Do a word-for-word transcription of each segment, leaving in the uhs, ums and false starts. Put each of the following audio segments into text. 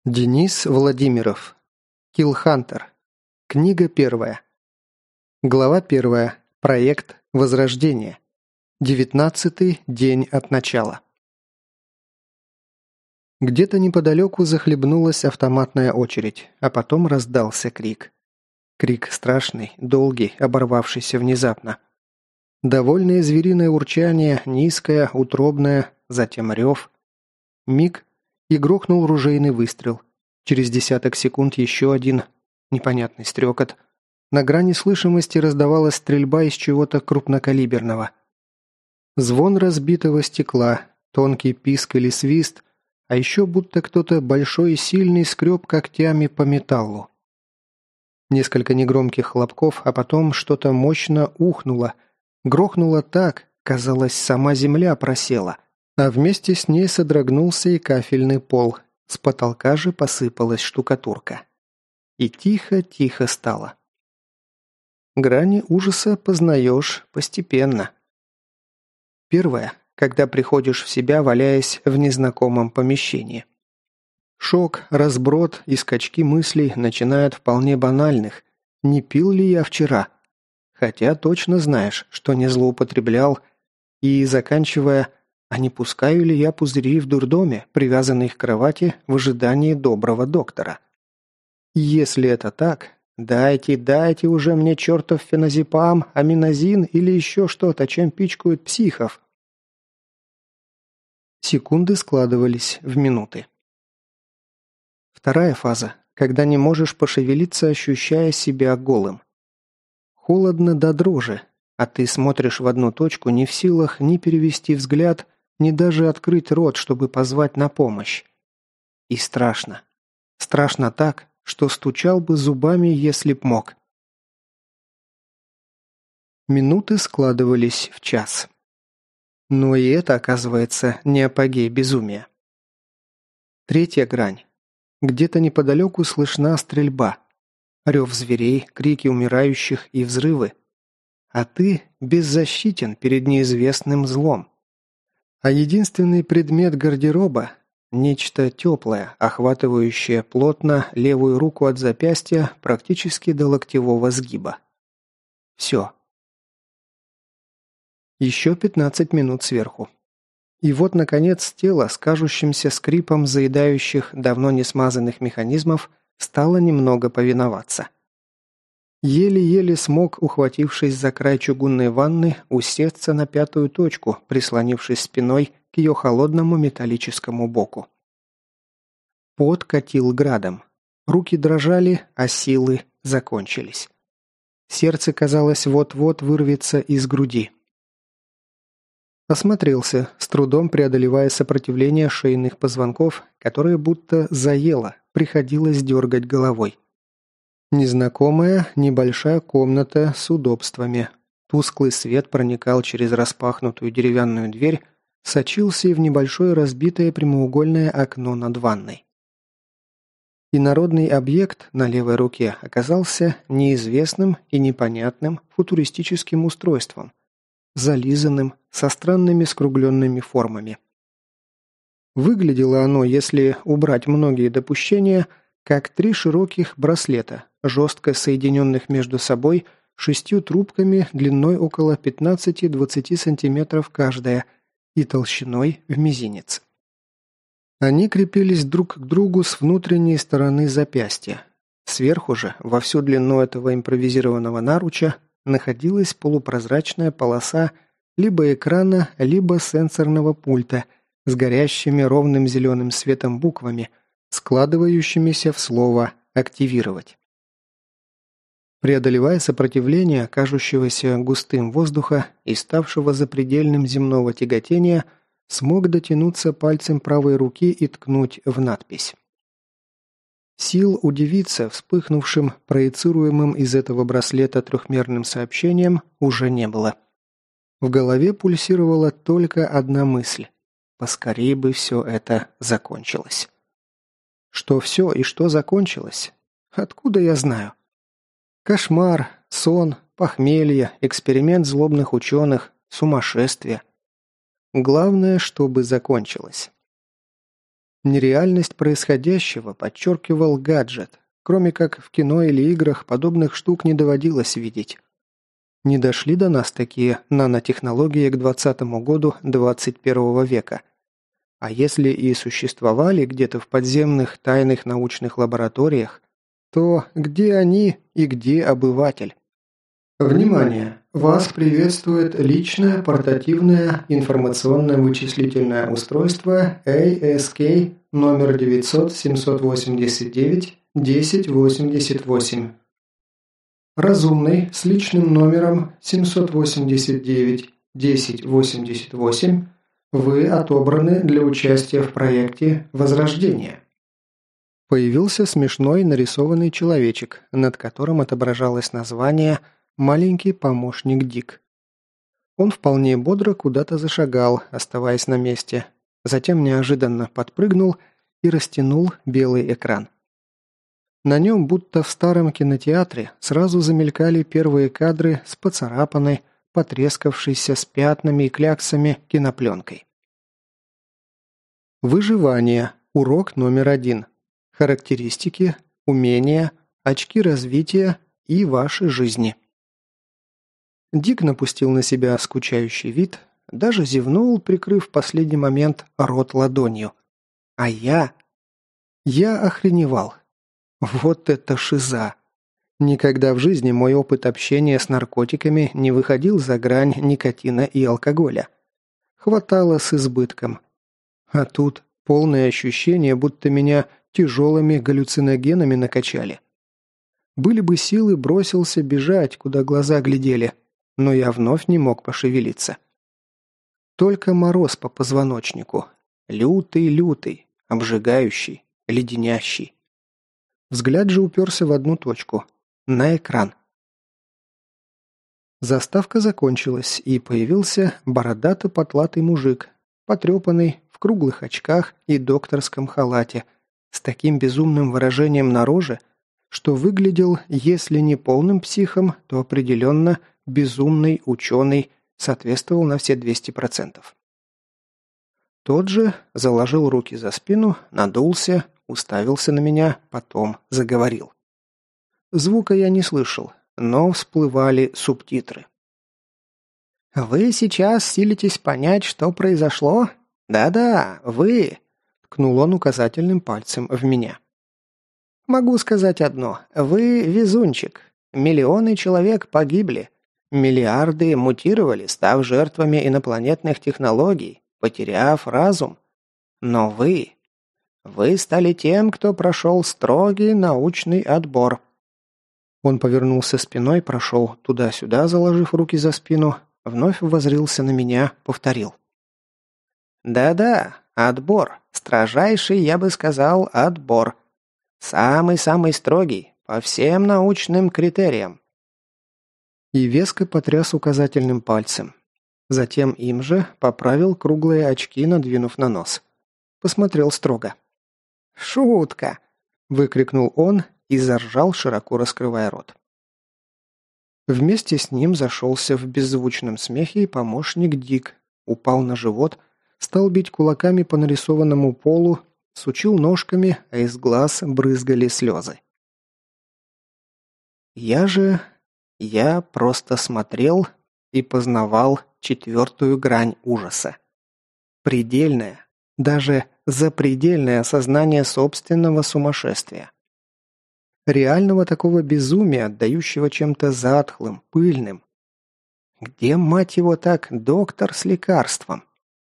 Денис Владимиров. Киллхантер. Книга первая. Глава первая. Проект Возрождение. Девятнадцатый день от начала. Где-то неподалеку захлебнулась автоматная очередь, а потом раздался крик. Крик страшный, долгий, оборвавшийся внезапно. Довольное звериное урчание, низкое, утробное, затем рев. Миг, и грохнул ружейный выстрел. Через десяток секунд еще один. Непонятный стрекот. На грани слышимости раздавалась стрельба из чего-то крупнокалиберного. Звон разбитого стекла, тонкий писк или свист, а еще будто кто-то большой и сильный скреб когтями по металлу. Несколько негромких хлопков, а потом что-то мощно ухнуло. Грохнуло так, казалось, сама земля просела. А вместе с ней содрогнулся и кафельный пол. С потолка же посыпалась штукатурка. И тихо-тихо стало. Грани ужаса познаешь постепенно. Первое, когда приходишь в себя, валяясь в незнакомом помещении. Шок, разброд и скачки мыслей начинают вполне банальных. Не пил ли я вчера? Хотя точно знаешь, что не злоупотреблял. И заканчивая: а не пускаю ли я пузыри в дурдоме, привязанный к кровати в ожидании доброго доктора? Если это так, дайте, дайте уже мне чертов феназепам, аминозин или еще что-то, чем пичкают психов. Секунды складывались в минуты. Вторая фаза, когда не можешь пошевелиться, ощущая себя голым. Холодно до дрожи, а ты смотришь в одну точку, не в силах ни перевести взгляд, ни даже открыть рот, чтобы позвать на помощь. И страшно. Страшно так, что стучал бы зубами, если б мог. Минуты складывались в час. Но и это, оказывается, не апогей безумия. Третья грань. Где-то неподалеку слышна стрельба. Рев зверей, крики умирающих и взрывы. А ты беззащитен перед неизвестным злом. А единственный предмет гардероба – нечто теплое, охватывающее плотно левую руку от запястья практически до локтевого сгиба. Все. Еще пятнадцать минут сверху. И вот, наконец, тело с кажущимся скрипом заедающих, давно не смазанных механизмов стало немного повиноваться. Еле-еле смог, ухватившись за край чугунной ванны, усесться на пятую точку, прислонившись спиной к ее холодному металлическому боку. Пот катил градом. Руки дрожали, а силы закончились. Сердце, казалось, вот-вот вырвется из груди. Осмотрелся, с трудом преодолевая сопротивление шейных позвонков, которое будто заело, приходилось дергать головой. Незнакомая небольшая комната с удобствами. Тусклый свет проникал через распахнутую деревянную дверь, сочился и в небольшое разбитое прямоугольное окно над ванной. Инородный объект на левой руке оказался неизвестным и непонятным футуристическим устройством, зализанным, со странными скругленными формами. Выглядело оно, если убрать многие допущения, как три широких браслета, жестко соединенных между собой шестью трубками длиной около пятнадцати-двадцати сантиметров каждая и толщиной в мизинец. Они крепились друг к другу с внутренней стороны запястья. Сверху же, во всю длину этого импровизированного наруча, находилась полупрозрачная полоса либо экрана, либо сенсорного пульта с горящими ровным зеленым светом буквами, складывающимися в слово «активировать». Преодолевая сопротивление кажущегося густым воздуха и ставшего запредельным земного тяготения, смог дотянуться пальцем правой руки и ткнуть в надпись. Сил удивиться вспыхнувшим, проецируемым из этого браслета трехмерным сообщением уже не было. В голове пульсировала только одна мысль – поскорее бы все это закончилось. Что все и что закончилось? Откуда я знаю? Кошмар, сон, похмелье, эксперимент злобных ученых, сумасшествие. Главное, чтобы закончилось. Нереальность происходящего подчеркивал гаджет. Кроме как в кино или играх подобных штук не доводилось видеть. Не дошли до нас такие нанотехнологии к двадцатому году двадцать первого века. А если и существовали где-то в подземных тайных научных лабораториях, то где они и где обыватель? Внимание! Вас приветствует личное портативное информационно-вычислительное устройство эй эс кей номер девятьсот семьсот восемьдесят девять десять восемьдесят восемь. Разумный с личным номером семьсот восемьдесят девять десять восемьдесят восемь, вы отобраны для участия в проекте «Возрождение». Появился смешной нарисованный человечек, над которым отображалось название «Маленький помощник Дик». Он вполне бодро куда-то зашагал, оставаясь на месте, затем неожиданно подпрыгнул и растянул белый экран. На нем, будто в старом кинотеатре, сразу замелькали первые кадры с поцарапанной, потрескавшейся с пятнами и кляксами кинопленкой. Выживание. Урок номер один. Характеристики, умения, очки развития и ваши жизни. Дик напустил на себя скучающий вид, даже зевнул, прикрыв в последний момент рот ладонью. А я... Я охреневал. Вот это шиза! Никогда в жизни мой опыт общения с наркотиками не выходил за грань никотина и алкоголя. Хватало с избытком. А тут полное ощущение, будто меня тяжелыми галлюциногенами накачали. Были бы силы, бросился бежать, куда глаза глядели, но я вновь не мог пошевелиться. Только мороз по позвоночнику. Лютый-лютый, обжигающий, леденящий. Взгляд же уперся в одну точку – на экран. Заставка закончилась, и появился бородато-потлатый мужик, потрепанный, в круглых очках и докторском халате, с таким безумным выражением на роже, что выглядел, если не полным психом, то определенно безумный ученый, соответствовал на все двести процентов. Тот же заложил руки за спину, надулся, уставился на меня, потом заговорил. Звука я не слышал, но всплывали субтитры. «Вы сейчас силитесь понять, что произошло? Да-да, вы!» – ткнул он указательным пальцем в меня. «Могу сказать одно. Вы везунчик. Миллионы человек погибли. Миллиарды мутировали, став жертвами инопланетных технологий, потеряв разум. Но вы... Вы стали тем, кто прошел строгий научный отбор». Он повернулся спиной, прошел туда-сюда, заложив руки за спину, вновь воззрился на меня, повторил. «Да-да, отбор. Строжайший, я бы сказал, отбор. Самый-самый строгий, по всем научным критериям». И веско потряс указательным пальцем. Затем им же поправил круглые очки, надвинув на нос. Посмотрел строго. «Шутка!» – выкрикнул он и заржал, широко раскрывая рот. Вместе с ним зашелся в беззвучном смехе и помощник Дик, упал на живот, стал бить кулаками по нарисованному полу, сучил ножками, а из глаз брызгали слезы. Я же... я просто смотрел и познавал четвертую грань ужаса. Предельное, даже запредельное осознание собственного сумасшествия. Реального такого безумия, отдающего чем-то затхлым, пыльным. Где, мать его, так, доктор с лекарством?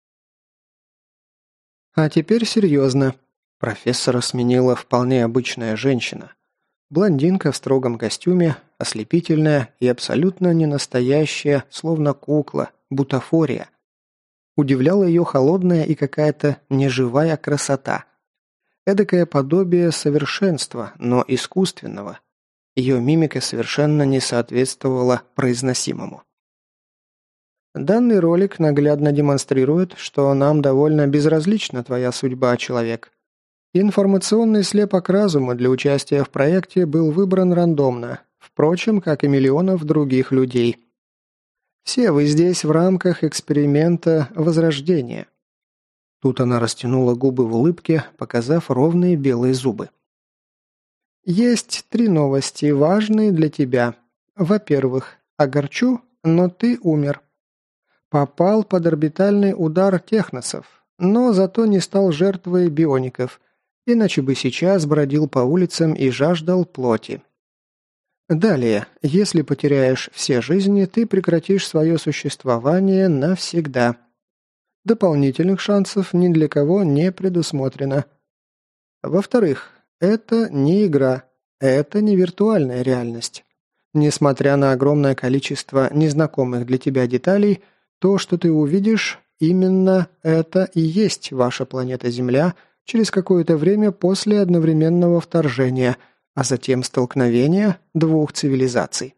А теперь серьезно. Профессора сменила вполне обычная женщина. Блондинка в строгом костюме, ослепительная и абсолютно ненастоящая, словно кукла, бутафория. Удивляла ее холодная и какая-то неживая красота. Эдакое подобие совершенства, но искусственного. Ее мимика совершенно не соответствовала произносимому. Данный ролик наглядно демонстрирует, что нам довольно безразлична твоя судьба, человек. Информационный слепок разума для участия в проекте был выбран рандомно, впрочем, как и миллионов других людей. Все вы здесь в рамках эксперимента Возрождения. Тут она растянула губы в улыбке, показав ровные белые зубы. «Есть три новости, важные для тебя. Во-первых, огорчу, но ты умер. Попал под орбитальный удар техносов, но зато не стал жертвой биоников, иначе бы сейчас бродил по улицам и жаждал плоти. Далее, если потеряешь все жизни, ты прекратишь свое существование навсегда. Дополнительных шансов ни для кого не предусмотрено. Во-вторых, это не игра, это не виртуальная реальность. Несмотря на огромное количество незнакомых для тебя деталей, то, что ты увидишь, именно это и есть ваша планета Земля через какое-то время после одновременного вторжения, а затем столкновения двух цивилизаций.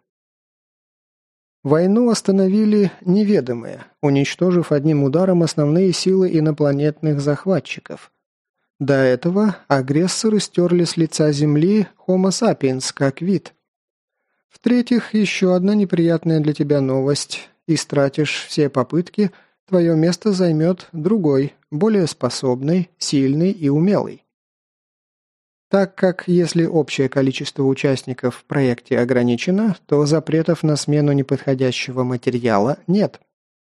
Войну остановили неведомые, уничтожив одним ударом основные силы инопланетных захватчиков. До этого агрессоры стерли с лица Земли Homo sapiens как вид. В-третьих, еще одна неприятная для тебя новость. Истратишь все попытки, твое место займет другой, более способный, сильный и умелый. Так как если общее количество участников в проекте ограничено, то запретов на смену неподходящего материала нет.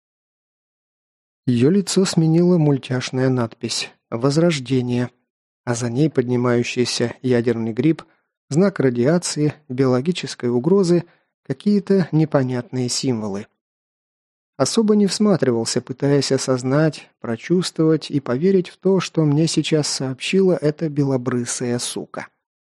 Ее лицо сменила мультяшная надпись «Возрождение», а за ней поднимающийся ядерный гриб, знак радиации, биологической угрозы, какие-то непонятные символы. Особо не всматривался, пытаясь осознать, прочувствовать и поверить в то, что мне сейчас сообщила эта белобрысая сука.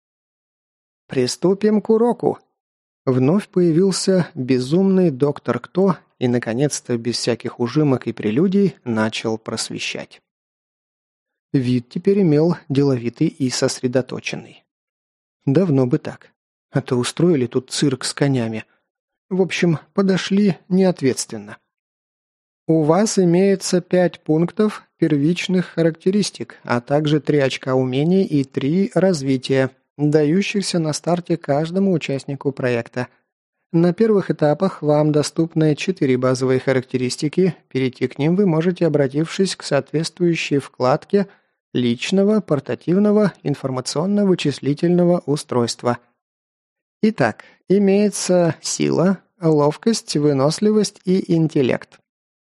«Приступим к уроку!» Вновь появился безумный доктор Кто и, наконец-то, без всяких ужимок и прелюдий, начал просвещать. Вид теперь имел деловитый и сосредоточенный. Давно бы так. А то устроили тут цирк с конями. В общем, подошли неответственно. У вас имеется пять пунктов первичных характеристик, а также три очка умений и три развития, дающихся на старте каждому участнику проекта. На первых этапах вам доступны четыре базовые характеристики, перейти к ним вы можете, обратившись к соответствующей вкладке личного, портативного, информационно-вычислительного устройства. Итак, имеется сила, ловкость, выносливость и интеллект.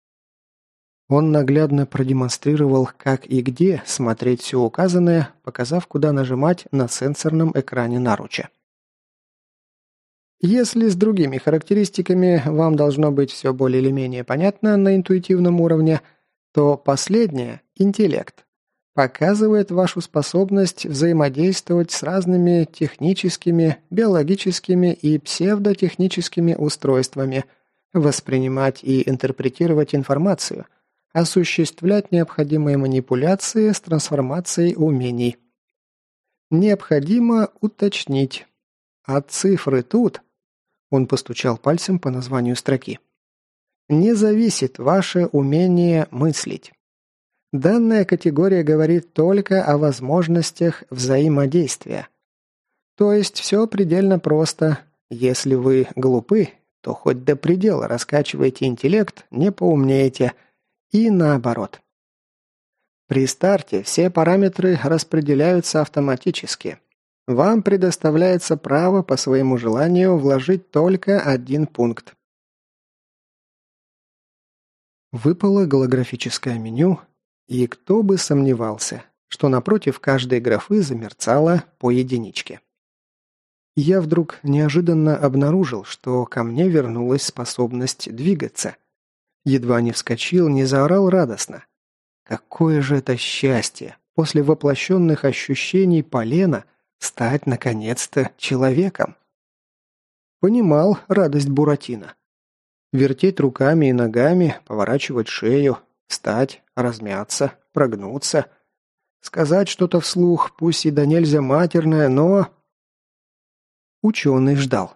Он наглядно продемонстрировал, как и где смотреть все указанное, показав, куда нажимать на сенсорном экране наруча. Если с другими характеристиками вам должно быть все более или менее понятно на интуитивном уровне, то последнее – интеллект. Показывает вашу способность взаимодействовать с разными техническими, биологическими и псевдотехническими устройствами, воспринимать и интерпретировать информацию, осуществлять необходимые манипуляции с трансформацией умений. Необходимо уточнить. А цифры тут, он постучал пальцем по названию строки, не зависит ваше умение мыслить. Данная категория говорит только о возможностях взаимодействия. То есть все предельно просто. Если вы глупы, то хоть до предела раскачиваете интеллект, не поумнеете. И наоборот. При старте все параметры распределяются автоматически. Вам предоставляется право по своему желанию вложить только один пункт. Выпало голографическое меню, и кто бы сомневался, что напротив каждой графы замерцало по единичке. Я вдруг неожиданно обнаружил, что ко мне вернулась способность двигаться. Едва не вскочил, не заорал радостно. Какое же это счастье после воплощенных ощущений полена стать, наконец-то, человеком. Понимал радость Буратино. Вертеть руками и ногами, поворачивать шею, встать, размяться, прогнуться. Сказать что-то вслух, пусть и да нельзя матерное, но... Ученый ждал.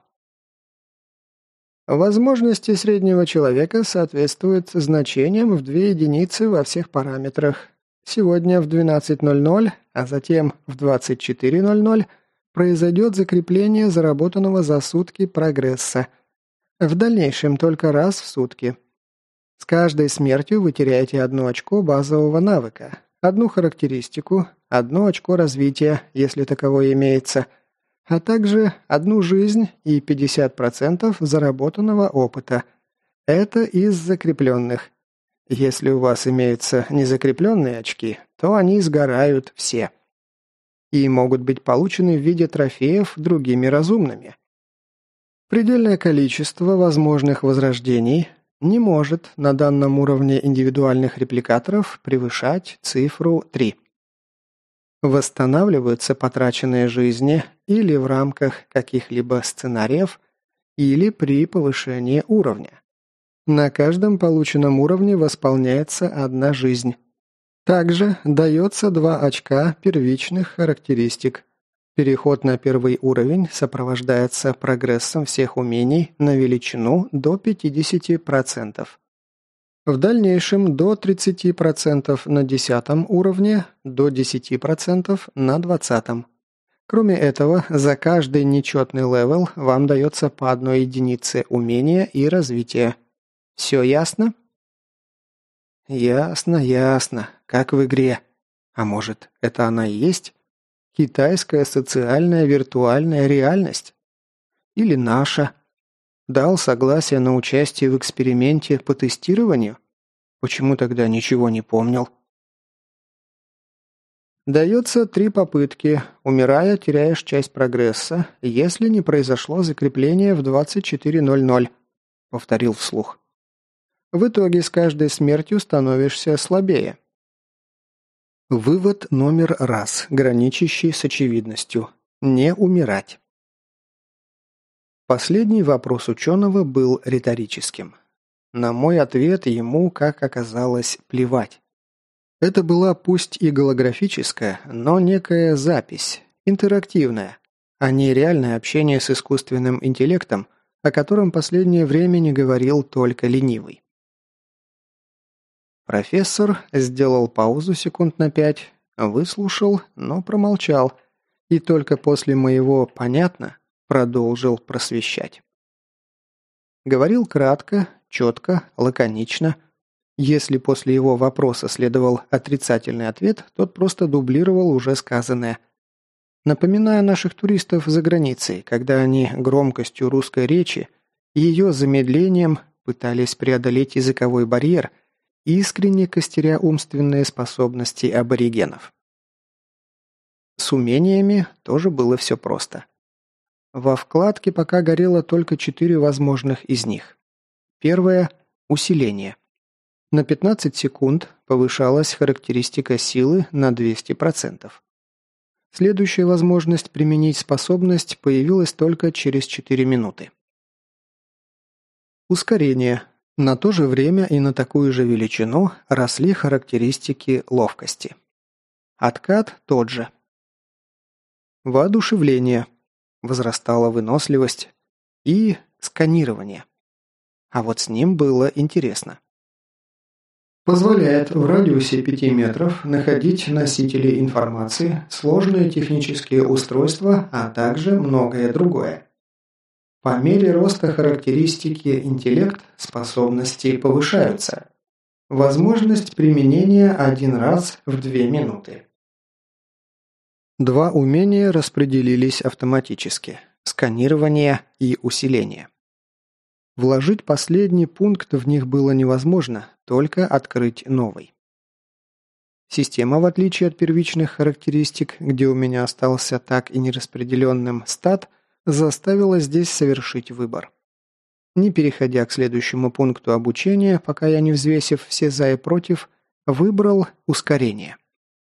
Возможности среднего человека соответствуют значениям в две единицы во всех параметрах. Сегодня в двенадцать ноль ноль, а затем в двадцать четыре ноль ноль произойдет закрепление заработанного за сутки прогресса. В дальнейшем только раз в сутки. С каждой смертью вы теряете одно очко базового навыка, одну характеристику, одно очко развития, если таковое имеется, а также одну жизнь и пятьдесят процентов заработанного опыта. Это из закрепленных. Если у вас имеются незакрепленные очки, то они сгорают все. И могут быть получены в виде трофеев другими разумными. Предельное количество возможных возрождений не может на данном уровне индивидуальных репликаторов превышать цифру три. Восстанавливаются потраченные жизни или в рамках каких-либо сценариев, или при повышении уровня. На каждом полученном уровне восполняется одна жизнь. Также дается два очка первичных характеристик. Переход на первый уровень сопровождается прогрессом всех умений на величину до пятидесяти процентов. В дальнейшем до тридцати процентов на десятом уровне, до десяти процентов на двадцатом. Кроме этого, за каждый нечетный левел вам дается по одной единице умения и развития. Все ясно? Ясно, ясно. Как в игре. А может, это она и есть? Китайская социальная виртуальная реальность? Или наша? Дал согласие на участие в эксперименте по тестированию? Почему тогда ничего не помнил? Дается три попытки. Умирая, теряешь часть прогресса, если не произошло закрепление в двадцать четыре ноль ноль. Повторил вслух. В итоге с каждой смертью становишься слабее. Вывод номер раз, граничащий с очевидностью. Не умирать. Последний вопрос ученого был риторическим. На мой ответ ему, как оказалось, плевать. Это была пусть и голографическая, но некая запись, интерактивная, а не реальное общение с искусственным интеллектом, о котором последнее время не говорил только ленивый. Профессор сделал паузу секунд на пять, выслушал, но промолчал, и только после моего «понятно» продолжил просвещать. Говорил кратко, четко, лаконично. Если после его вопроса следовал отрицательный ответ, тот просто дублировал уже сказанное. Напоминая наших туристов за границей, когда они громкостью русской речи и ее замедлением пытались преодолеть языковой барьер, искренне костеря умственные способности аборигенов. С умениями тоже было все просто. Во вкладке пока горело только четыре возможных из них. Первое – усиление. На пятнадцать секунд повышалась характеристика силы на двести процентов. Следующая возможность применить способность появилась только через четыре минуты. Ускорение. На то же время и на такую же величину росли характеристики ловкости. Откат тот же. Воодушевление. Возрастала выносливость. И сканирование. А вот с ним было интересно. Позволяет в радиусе пяти метров находить носители информации, сложные технические устройства, а также многое другое. По мере роста характеристики интеллект, способности повышаются. Возможность применения один раз в две минуты. Два умения распределились автоматически – сканирование и усиление. Вложить последний пункт в них было невозможно, только открыть новый. Система, в отличие от первичных характеристик, где у меня остался так и нераспределенным стат, заставила здесь совершить выбор. Не переходя к следующему пункту обучения, пока я не взвесив все за и против, выбрал ускорение.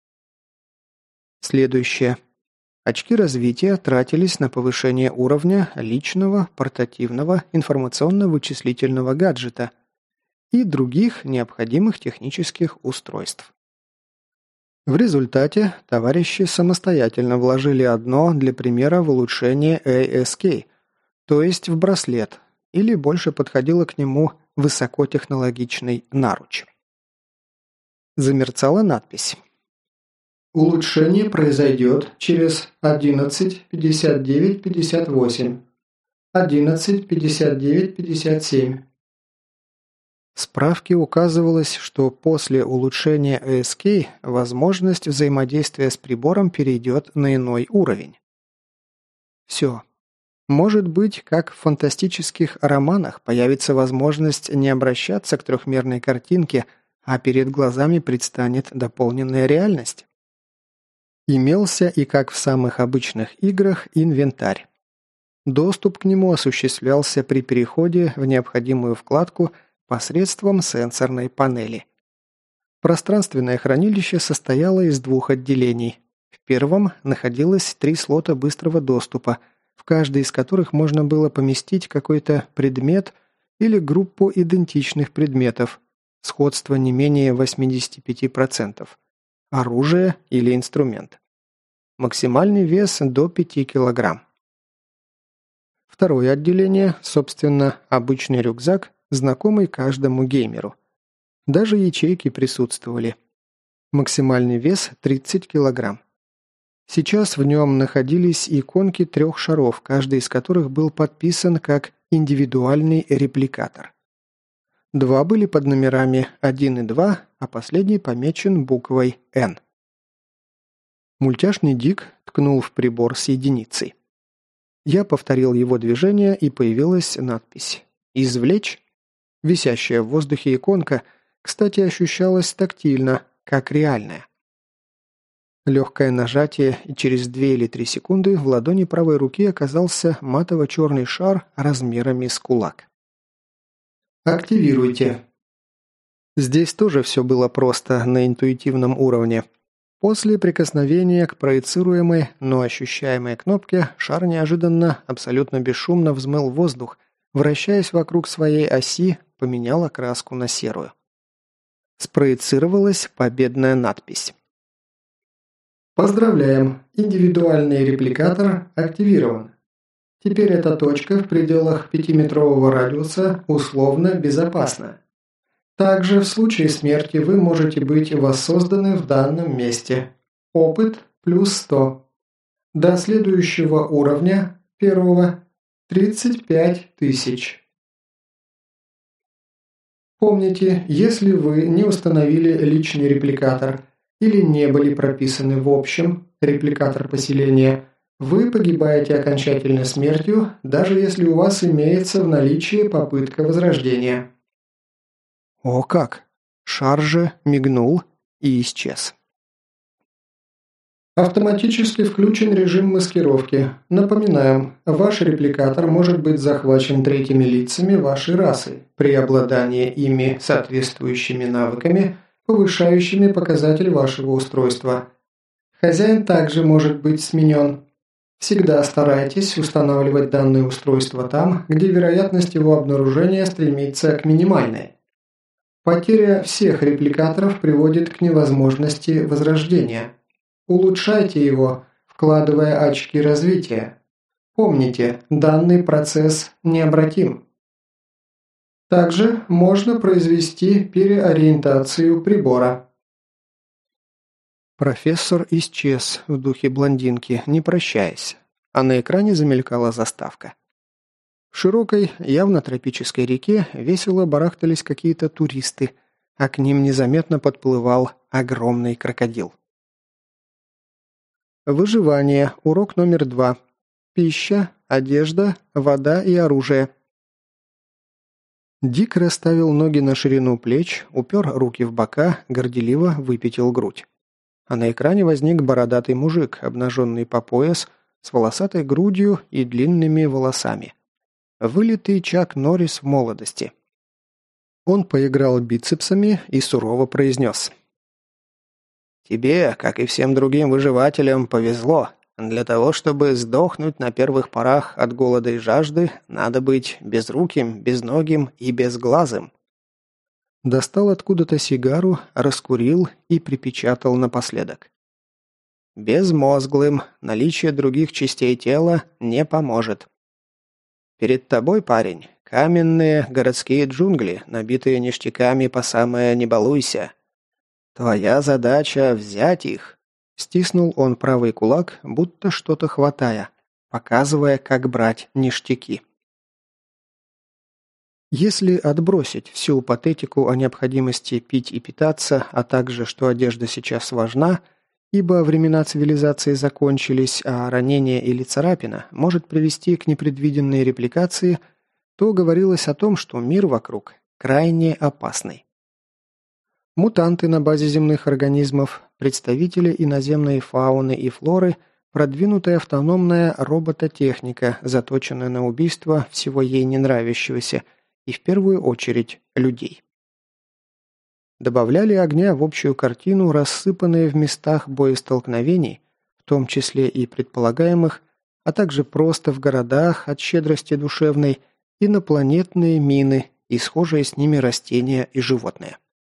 Следующее. Очки развития тратились на повышение уровня личного, портативного, информационно-вычислительного гаджета и других необходимых технических устройств. В результате товарищи самостоятельно вложили одно для примера в улучшение эй эс кей, то есть в браслет, или больше подходило к нему высокотехнологичный наруч. Замерцала надпись. Улучшение произойдет через одиннадцать пятьдесят девять пятьдесят восемь, одиннадцать пятьдесят девять пятьдесят семь. В справке указывалось, что после улучшения эй эс кей возможность взаимодействия с прибором перейдет на иной уровень. Все. Может быть, как в фантастических романах появится возможность не обращаться к трехмерной картинке, а перед глазами предстанет дополненная реальность. Имелся и, как в самых обычных играх, инвентарь. Доступ к нему осуществлялся при переходе в необходимую вкладку посредством сенсорной панели. Пространственное хранилище состояло из двух отделений. В первом находилось три слота быстрого доступа, в каждый из которых можно было поместить какой-то предмет или группу идентичных предметов, сходство не менее восемьдесят пять процентов, оружие или инструмент. Максимальный вес до пяти килограмм. Второе отделение, собственно, обычный рюкзак, знакомый каждому геймеру. Даже ячейки присутствовали. Максимальный вес тридцать килограмм. Сейчас в нем находились иконки трех шаров, каждый из которых был подписан как индивидуальный репликатор. Два были под номерами один и два, а последний помечен буквой «Н». Мультяшный Дик ткнул в прибор с единицей. Я повторил его движение, и появилась надпись «Извлечь». Висящая в воздухе иконка, кстати, ощущалась тактильно, как реальная. Легкое нажатие, и через две или три секунды в ладони правой руки оказался матово-черный шар размерами с кулак. «Активируйте». Здесь тоже все было просто, на интуитивном уровне. После прикосновения к проецируемой, но ощущаемой кнопке шар неожиданно, абсолютно бесшумно взмыл воздух, вращаясь вокруг своей оси, поменял окраску на серую. Спроецировалась победная надпись. «Поздравляем! Индивидуальный репликатор активирован. Теперь эта точка в пределах пятиметрового радиуса условно безопасна. Также в случае смерти вы можете быть воссозданы в данном месте. Опыт плюс сто. До следующего уровня, первого, тридцать пять тысяч. Помните, если вы не установили личный репликатор или не были прописаны в общем репликатор поселения, вы погибаете окончательно смертью, даже если у вас имеется в наличии попытка возрождения». О как! Шар же мигнул и исчез. Автоматически включен режим маскировки. Напоминаем, ваш репликатор может быть захвачен третьими лицами вашей расы при обладании ими соответствующими навыками, повышающими показатель вашего устройства. Хозяин также может быть сменен. Всегда старайтесь устанавливать данное устройство там, где вероятность его обнаружения стремится к минимальной. Потеря всех репликаторов приводит к невозможности возрождения. Улучшайте его, вкладывая очки развития. Помните, данный процесс необратим. Также можно произвести переориентацию прибора. Профессор исчез в духе блондинки, не прощаясь, а на экране замелькала заставка. В широкой, явно тропической реке весело барахтались какие-то туристы, а к ним незаметно подплывал огромный крокодил. Выживание. Урок номер два. Пища, одежда, вода и оружие. Дик расставил ноги на ширину плеч, упер руки в бока, горделиво выпятил грудь. А на экране возник бородатый мужик, обнаженный по пояс, с волосатой грудью и длинными волосами. Вылитый Чак Норрис в молодости. Он поиграл бицепсами и сурово произнес. «Тебе, как и всем другим выживателям, повезло. Для того, чтобы сдохнуть на первых порах от голода и жажды, надо быть безруким, безногим и безглазым». Достал откуда-то сигару, раскурил и припечатал напоследок. «Безмозглым, наличие других частей тела не поможет. Перед тобой, парень, каменные городские джунгли, набитые ништяками по самое не балуйся. Твоя задача — взять их». Стиснул он правый кулак, будто что-то хватая, показывая, как брать ништяки. Если отбросить всю патетику о необходимости пить и питаться, а также, что одежда сейчас важна, ибо времена цивилизации закончились, а ранение или царапина может привести к непредвиденной репликации, то говорилось о том, что мир вокруг крайне опасный. Мутанты на базе земных организмов, представители иноземной фауны и флоры, продвинутая автономная робототехника, заточенная на убийство всего ей не нравящегося, и в первую очередь людей. Добавляли огня в общую картину рассыпанные в местах боестолкновений, в том числе и предполагаемых, а также просто в городах от щедрости душевной, инопланетные мины и схожие с ними растения и животные.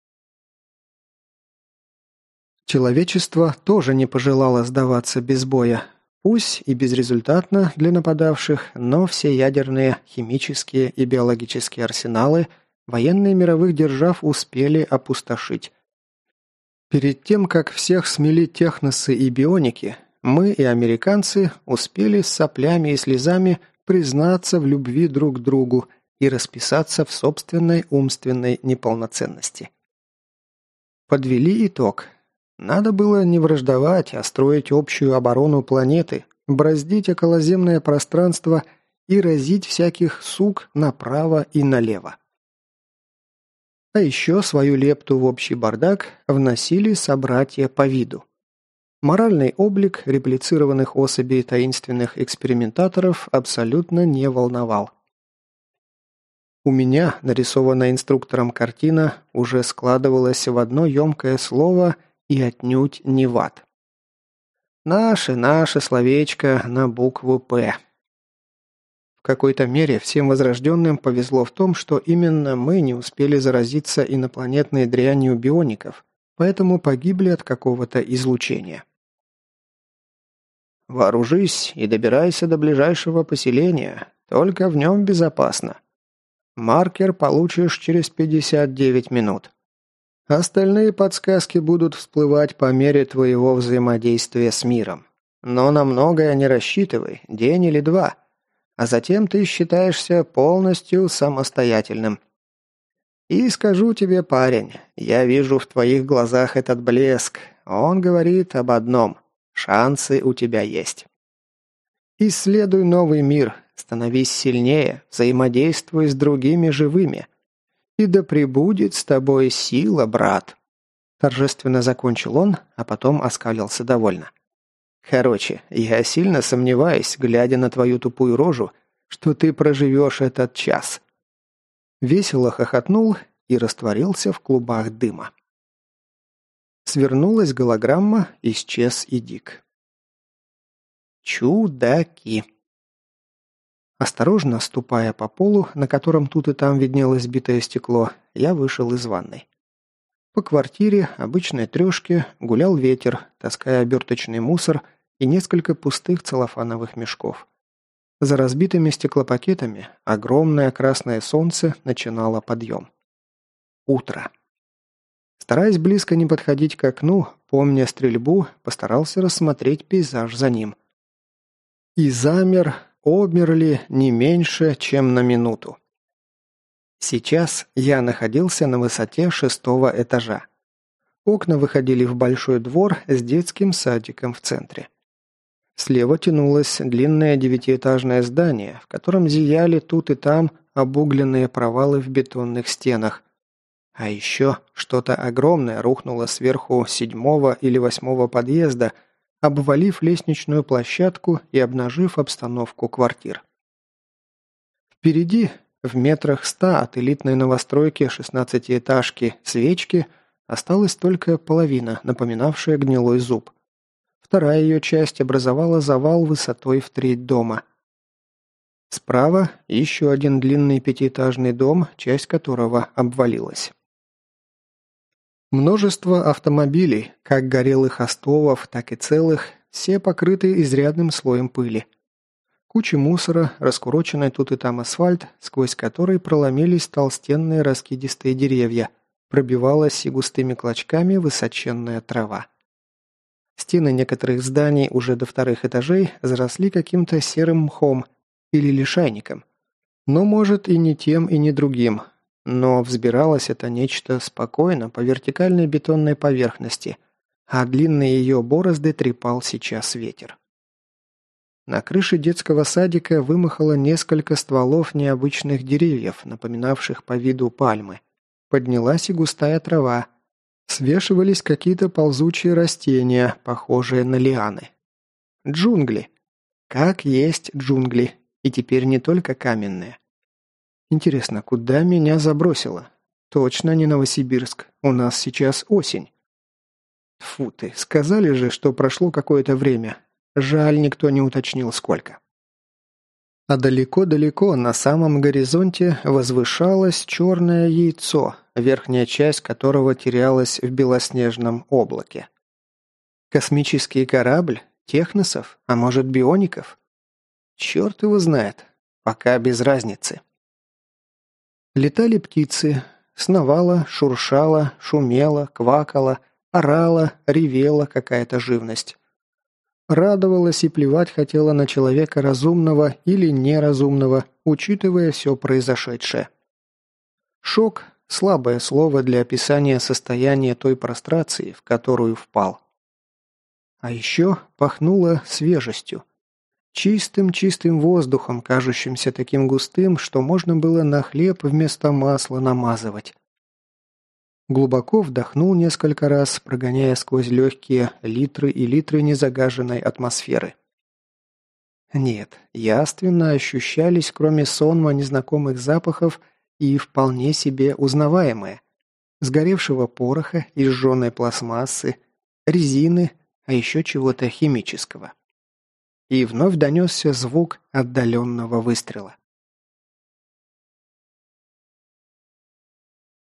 Человечество тоже не пожелало сдаваться без боя, пусть и безрезультатно для нападавших, но все ядерные, химические и биологические арсеналы военные мировых держав успели опустошить. Перед тем, как всех смели техносы и бионики, мы и американцы успели с соплями и слезами признаться в любви друг к другу и расписаться в собственной умственной неполноценности. Подвели итог. Надо было не враждовать, а строить общую оборону планеты, бороздить околоземное пространство и разить всяких сук направо и налево. А еще свою лепту в общий бардак вносили собратья по виду. Моральный облик реплицированных особей таинственных экспериментаторов абсолютно не волновал. У меня нарисованная инструктором картина уже складывалась в одно емкое слово и отнюдь не в ад. Наше, наше словечко на букву «П». В какой-то мере всем возрожденным повезло в том, что именно мы не успели заразиться инопланетной дрянью биоников, поэтому погибли от какого-то излучения. Вооружись и добирайся до ближайшего поселения, только в нем безопасно. Маркер получишь через пятьдесят девять минут. Остальные подсказки будут всплывать по мере твоего взаимодействия с миром. Но на многое не рассчитывай, день или два, а затем ты считаешься полностью самостоятельным. И скажу тебе, парень, я вижу в твоих глазах этот блеск. Он говорит об одном – шансы у тебя есть. Исследуй новый мир, становись сильнее, взаимодействуй с другими живыми. И да пребудет с тобой сила, брат. Торжественно закончил он, а потом оскалился довольно. Короче, я сильно сомневаюсь, глядя на твою тупую рожу, что ты проживешь этот час. Весело хохотнул и растворился в клубах дыма. Свернулась голограмма, исчез и Дик. Чудаки. Осторожно ступая по полу, на котором тут и там виднелось битое стекло, я вышел из ванной. По квартире, обычной трешке, гулял ветер, таская оберточный мусор и несколько пустых целлофановых мешков. За разбитыми стеклопакетами огромное красное солнце начинало подъем. Утро. Стараясь близко не подходить к окну, помня стрельбу, постарался рассмотреть пейзаж за ним. И замер, обмерли не меньше, чем на минуту. Сейчас я находился на высоте шестого этажа. Окна выходили в большой двор с детским садиком в центре. Слева тянулось длинное девятиэтажное здание, в котором зияли тут и там обугленные провалы в бетонных стенах. А еще что-то огромное рухнуло сверху седьмого или восьмого подъезда, обвалив лестничную площадку и обнажив обстановку квартир. Впереди, в метрах ста от элитной новостройки шестнадцатиэтажки свечки, осталась только половина, напоминавшая гнилой зуб. Вторая ее часть образовала завал высотой в треть дома. Справа еще один длинный пятиэтажный дом, часть которого обвалилась. Множество автомобилей, как горелых остовов, так и целых, все покрыты изрядным слоем пыли. Куча мусора, раскуроченный тут и там асфальт, сквозь который проломились толстенные раскидистые деревья, пробивалась и густыми клочками высоченная трава. Стены некоторых зданий уже до вторых этажей заросли каким-то серым мхом или лишайником. Но, может, и не тем, и не другим. Но взбиралось это нечто спокойно по вертикальной бетонной поверхности, а длинные ее борозды трепал сейчас ветер. На крыше детского садика вымахало несколько стволов необычных деревьев, напоминавших по виду пальмы. Поднялась и густая трава. Свешивались какие-то ползучие растения, похожие на лианы. Джунгли. Как есть джунгли. И теперь не только каменные. Интересно, куда меня забросило? Точно не Новосибирск. У нас сейчас осень. Тьфу ты, сказали же, что прошло какое-то время. Жаль, никто не уточнил, сколько. А далеко-далеко на самом горизонте возвышалось черное яйцо, верхняя часть которого терялась в белоснежном облаке. Космический корабль? Техносов? А может, биоников? Черт его знает. Пока без разницы. Летали птицы. Сновала, шуршала, шумела, квакала, орала, ревела какая-то живность. Радовалась и плевать хотела на человека разумного или неразумного, учитывая все произошедшее. Шок – слабое слово для описания состояния той прострации, в которую впал. А еще пахнуло свежестью. Чистым-чистым воздухом, кажущимся таким густым, что можно было на хлеб вместо масла намазывать. Глубоко вдохнул несколько раз, прогоняя сквозь легкие литры и литры незагаженной атмосферы. Нет, явственно ощущались, кроме сонма, незнакомых запахов и вполне себе узнаваемые. Сгоревшего пороха и сжженной пластмассы, резины, а еще чего-то химического. И вновь донесся звук отдаленного выстрела.